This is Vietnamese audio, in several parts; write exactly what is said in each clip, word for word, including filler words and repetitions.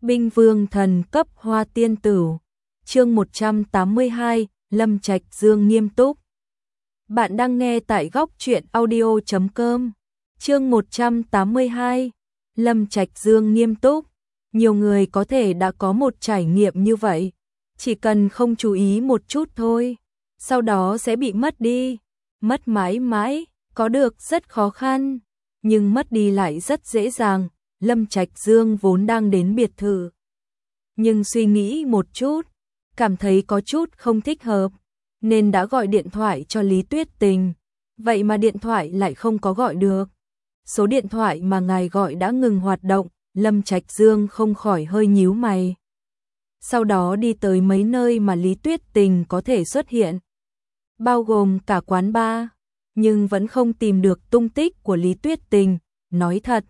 Binh Vương thần cấp Hoa Tiên Tử. Chương một trăm tám mươi hai, Lâm Trạch Dương nghiêm túc. Bạn đang nghe tại góc truyện audio chấm com. Chương một trăm tám mươi hai, Lâm Trạch Dương nghiêm túc. Nhiều người có thể đã có một trải nghiệm như vậy, chỉ cần không chú ý một chút thôi, sau đó sẽ bị mất đi, mất mãi mãi, có được rất khó khăn, nhưng mất đi lại rất dễ dàng. Lâm Trạch Dương vốn đang đến biệt thự, nhưng suy nghĩ một chút, cảm thấy có chút không thích hợp, nên đã gọi điện thoại cho Lý Tuyết Tình, vậy mà điện thoại lại không có gọi được. Số điện thoại mà ngài gọi đã ngừng hoạt động, Lâm Trạch Dương không khỏi hơi nhíu mày. Sau đó đi tới mấy nơi mà Lý Tuyết Tình có thể xuất hiện, bao gồm cả quán bar, nhưng vẫn không tìm được tung tích của Lý Tuyết Tình. Nói thật,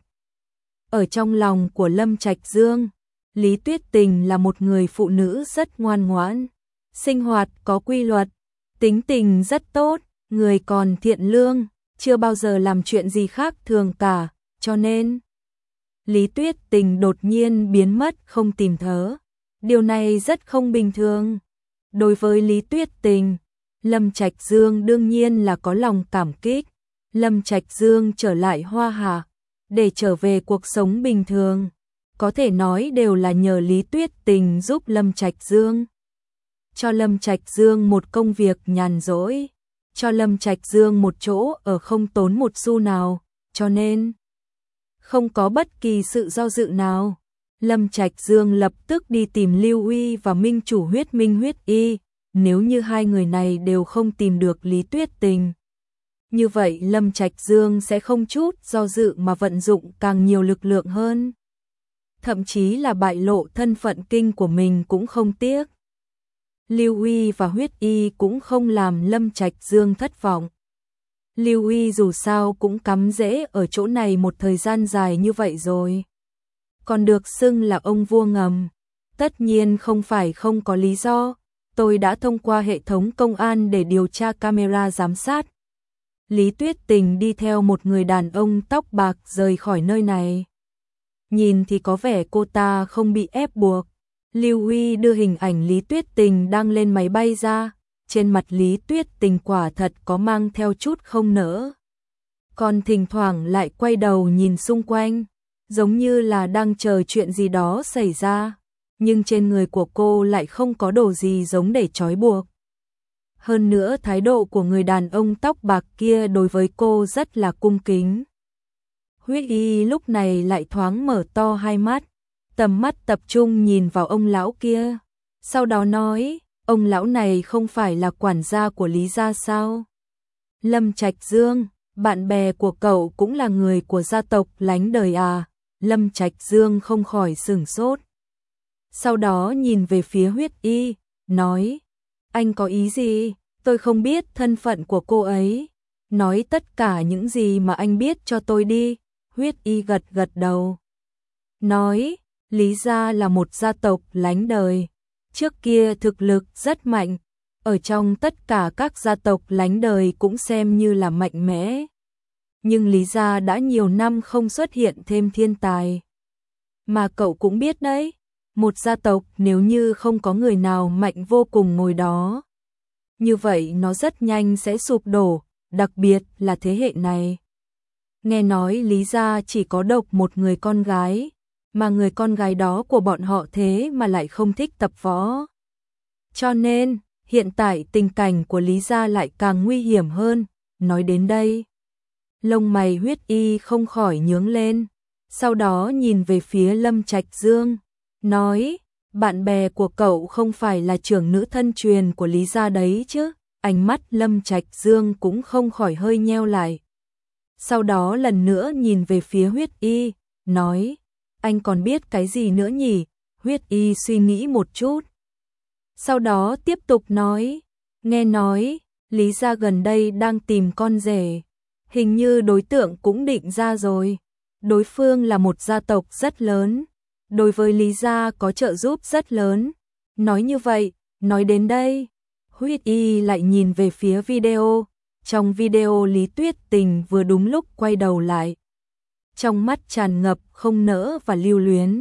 ở trong lòng của Lâm Trạch Dương, Lý Tuyết Tình là một người phụ nữ rất ngoan ngoãn, sinh hoạt có quy luật, tính tình rất tốt, người còn thiện lương, chưa bao giờ làm chuyện gì khác thường cả, cho nên Lý Tuyết Tình đột nhiên biến mất không tìm thớ. Điều này rất không bình thường. Đối với Lý Tuyết Tình, Lâm Trạch Dương đương nhiên là có lòng cảm kích. Lâm Trạch Dương trở lại Hoa Hà để trở về cuộc sống bình thường, có thể nói đều là nhờ Lý Tuyết Tình giúp Lâm Trạch Dương. Cho Lâm Trạch Dương một công việc nhàn rỗi, cho Lâm Trạch Dương một chỗ ở không tốn một xu nào, cho nên không có bất kỳ sự do dự nào. Lâm Trạch Dương lập tức đi tìm Lưu Uy và Minh Chủ Huyết Minh Huyết Y, nếu như hai người này đều không tìm được Lý Tuyết Tình, như vậy Lâm Trạch Dương sẽ không chút do dự mà vận dụng càng nhiều lực lượng hơn, thậm chí là bại lộ thân phận kinh của mình cũng không tiếc. Lưu Uy và Huyết Y cũng không làm Lâm Trạch Dương thất vọng. Lưu Uy dù sao cũng cắm rễ ở chỗ này một thời gian dài như vậy rồi, còn được xưng là ông vua ngầm, tất nhiên không phải không có lý do. Tôi đã thông qua hệ thống công an để điều tra camera giám sát. Lý Tuyết Tình đi theo một người đàn ông tóc bạc rời khỏi nơi này. Nhìn thì có vẻ cô ta không bị ép buộc. Lưu Uy đưa hình ảnh Lý Tuyết Tình đang lên máy bay ra, trên mặt Lý Tuyết Tình quả thật có mang theo chút không nỡ, còn thỉnh thoảng lại quay đầu nhìn xung quanh, giống như là đang chờ chuyện gì đó xảy ra, nhưng trên người của cô lại không có đồ gì giống để trói buộc. Hơn nữa thái độ của người đàn ông tóc bạc kia đối với cô rất là cung kính. Huyết Y lúc này lại thoáng mở to hai mắt, tầm mắt tập trung nhìn vào ông lão kia, sau đó nói, ông lão này không phải là quản gia của Lý gia sao? Lâm Trạch Dương, bạn bè của cậu cũng là người của gia tộc lánh đời à? Lâm Trạch Dương không khỏi sửng sốt. Sau đó nhìn về phía Huyết Y, nói, anh có ý gì? Tôi không biết thân phận của cô ấy. Nói tất cả những gì mà anh biết cho tôi đi. Huyết Y gật gật đầu, nói, Lý gia là một gia tộc lánh đời, trước kia thực lực rất mạnh, ở trong tất cả các gia tộc lánh đời cũng xem như là mạnh mẽ. Nhưng Lý gia đã nhiều năm không xuất hiện thêm thiên tài. Mà cậu cũng biết đấy, một gia tộc nếu như không có người nào mạnh vô cùng ngồi đó, như vậy nó rất nhanh sẽ sụp đổ, đặc biệt là thế hệ này. Nghe nói Lý gia chỉ có độc một người con gái, mà người con gái đó của bọn họ thế mà lại không thích tập võ. Cho nên, hiện tại tình cảnh của Lý gia lại càng nguy hiểm hơn. Nói đến đây, lông mày Huyết Y không khỏi nhướng lên, sau đó nhìn về phía Lâm Trạch Dương, nói, bạn bè của cậu không phải là trưởng nữ thân truyền của Lý gia đấy chứ? Ánh mắt Lâm Trạch Dương cũng không khỏi hơi nheo lại. Sau đó lần nữa nhìn về phía Huyết Y, nói, anh còn biết cái gì nữa nhỉ? Huyết Y suy nghĩ một chút, sau đó tiếp tục nói, nghe nói, Lý gia gần đây đang tìm con rể, hình như đối tượng cũng định ra rồi. Đối phương là một gia tộc rất lớn, đối với Lý gia có trợ giúp rất lớn. Nói như vậy, nói đến đây, Huyết Y lại nhìn về phía video. Trong video Lý Tuyết Tình vừa đúng lúc quay đầu lại, trong mắt tràn ngập không nỡ và lưu luyến.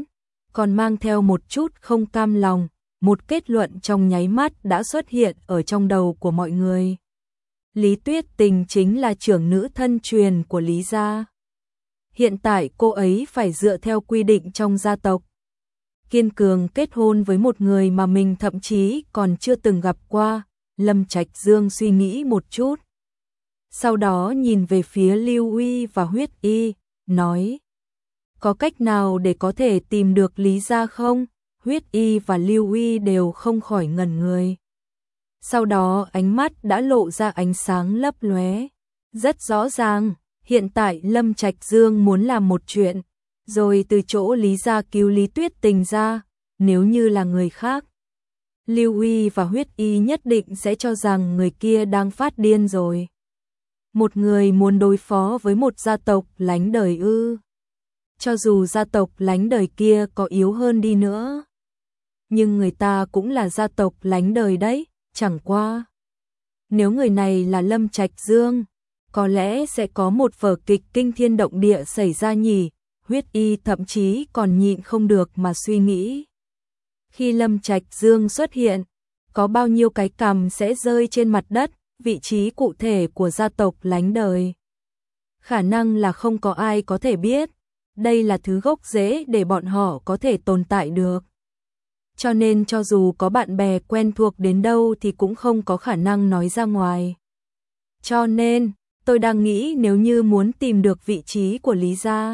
còn mang theo một chút không cam lòng, một kết luận trong nháy mắt đã xuất hiện ở trong đầu của mọi người. Lý Tuyết Tình chính là trưởng nữ thân truyền của Lý gia. Hiện tại cô ấy phải dựa theo quy định trong gia tộc, kiên cường kết hôn với một người mà mình thậm chí còn chưa từng gặp qua. Lâm Trạch Dương suy nghĩ một chút, sau đó nhìn về phía Lưu Uy và Huyết Y, nói: có cách nào để có thể tìm được Lý gia không? Huyết Y và Lưu Uy đều không khỏi ngẩn người. Sau đó ánh mắt đã lộ ra ánh sáng lấp lóe. Rất rõ ràng, hiện tại Lâm Trạch Dương muốn làm một chuyện, rồi từ chỗ Lý gia cứu Lý Tuyết Tình ra. Nếu như là người khác, Lưu Uy và Huyết Y nhất định sẽ cho rằng người kia đang phát điên rồi. Một người muốn đối phó với một gia tộc lánh đời ư? Cho dù gia tộc lánh đời kia có yếu hơn đi nữa, nhưng người ta cũng là gia tộc lánh đời đấy. Chẳng qua, nếu người này là Lâm Trạch Dương, có lẽ sẽ có một vở kịch kinh thiên động địa xảy ra nhỉ. Huyết Y thậm chí còn nhịn không được mà suy nghĩ. Khi Lâm Trạch Dương xuất hiện, có bao nhiêu cái cằm sẽ rơi trên mặt đất, vị trí cụ thể của gia tộc lánh đời. Khả năng là không có ai có thể biết, đây là thứ gốc rễ để bọn họ có thể tồn tại được. Cho nên cho dù có bạn bè quen thuộc đến đâu thì cũng không có khả năng nói ra ngoài. Cho nên, tôi đang nghĩ nếu như muốn tìm được vị trí của Lý gia,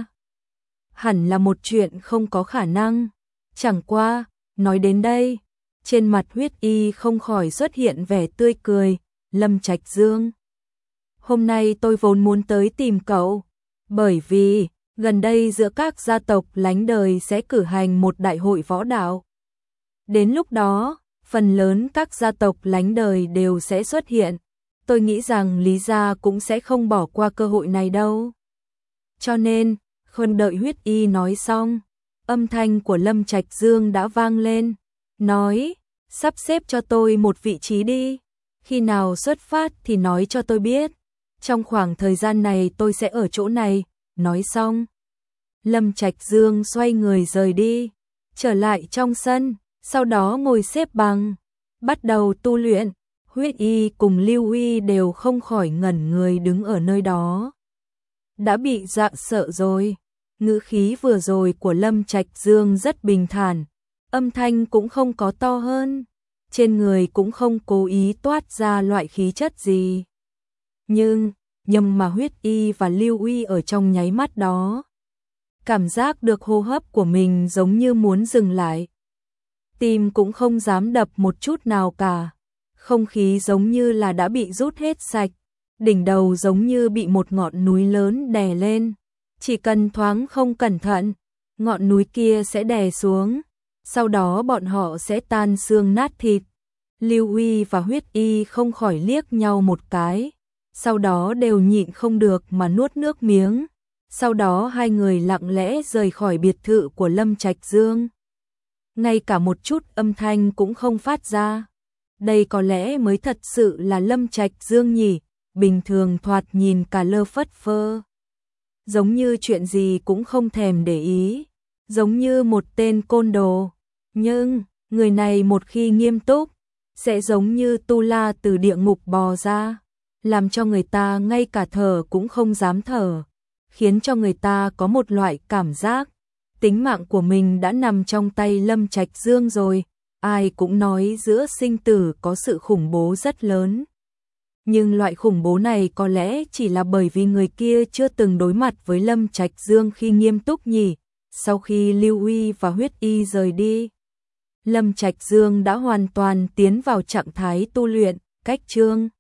hẳn là một chuyện không có khả năng. Chẳng qua, nói đến đây, trên mặt Huyết Y không khỏi xuất hiện vẻ tươi cười. Lâm Trạch Dương, hôm nay tôi vốn muốn tới tìm cậu, bởi vì gần đây giữa các gia tộc lánh đời sẽ cử hành một đại hội võ đạo. Đến lúc đó, phần lớn các gia tộc lánh đời đều sẽ xuất hiện. Tôi nghĩ rằng Lý gia cũng sẽ không bỏ qua cơ hội này đâu. Cho nên, không đợi Huyết Y nói xong, âm thanh của Lâm Trạch Dương đã vang lên, nói: sắp xếp cho tôi một vị trí đi. Khi nào xuất phát thì nói cho tôi biết. Trong khoảng thời gian này tôi sẽ ở chỗ này. Nói xong, Lâm Trạch Dương xoay người rời đi, trở lại trong sân, sau đó ngồi xếp bằng, bắt đầu tu luyện. Huyết Y cùng Lưu Uy đều không khỏi ngẩn người đứng ở nơi đó. Đã bị dọa sợ rồi. Ngữ khí vừa rồi của Lâm Trạch Dương rất bình thản, âm thanh cũng không có to hơn, trên người cũng không cố ý toát ra loại khí chất gì. Nhưng, nhưng mà Huyết Y và Lưu Uy ở trong nháy mắt đó, cảm giác được hô hấp của mình giống như muốn dừng lại. Tim cũng không dám đập một chút nào cả. Không khí giống như là đã bị rút hết sạch. Đỉnh đầu giống như bị một ngọn núi lớn đè lên. Chỉ cần thoáng không cẩn thận, ngọn núi kia sẽ đè xuống. Sau đó bọn họ sẽ tan xương nát thịt. Lưu Uy và Huyết Y không khỏi liếc nhau một cái. Sau đó đều nhịn không được mà nuốt nước miếng. Sau đó hai người lặng lẽ rời khỏi biệt thự của Lâm Trạch Dương. Ngay cả một chút âm thanh cũng không phát ra. Đây có lẽ mới thật sự là Lâm Trạch Dương nhỉ. Bình thường thoạt nhìn cả lơ phất phơ, giống như chuyện gì cũng không thèm để ý, giống như một tên côn đồ. Nhưng, người này một khi nghiêm túc, sẽ giống như Tu La từ địa ngục bò ra, làm cho người ta ngay cả thở cũng không dám thở, khiến cho người ta có một loại cảm giác tính mạng của mình đã nằm trong tay Lâm Trạch Dương rồi. Ai cũng nói giữa sinh tử có sự khủng bố rất lớn. Nhưng loại khủng bố này có lẽ chỉ là bởi vì người kia chưa từng đối mặt với Lâm Trạch Dương khi nghiêm túc nhỉ. Sau khi Lưu Uy và Huyết Y rời đi, Lâm Trạch Dương đã hoàn toàn tiến vào trạng thái tu luyện. Cách chương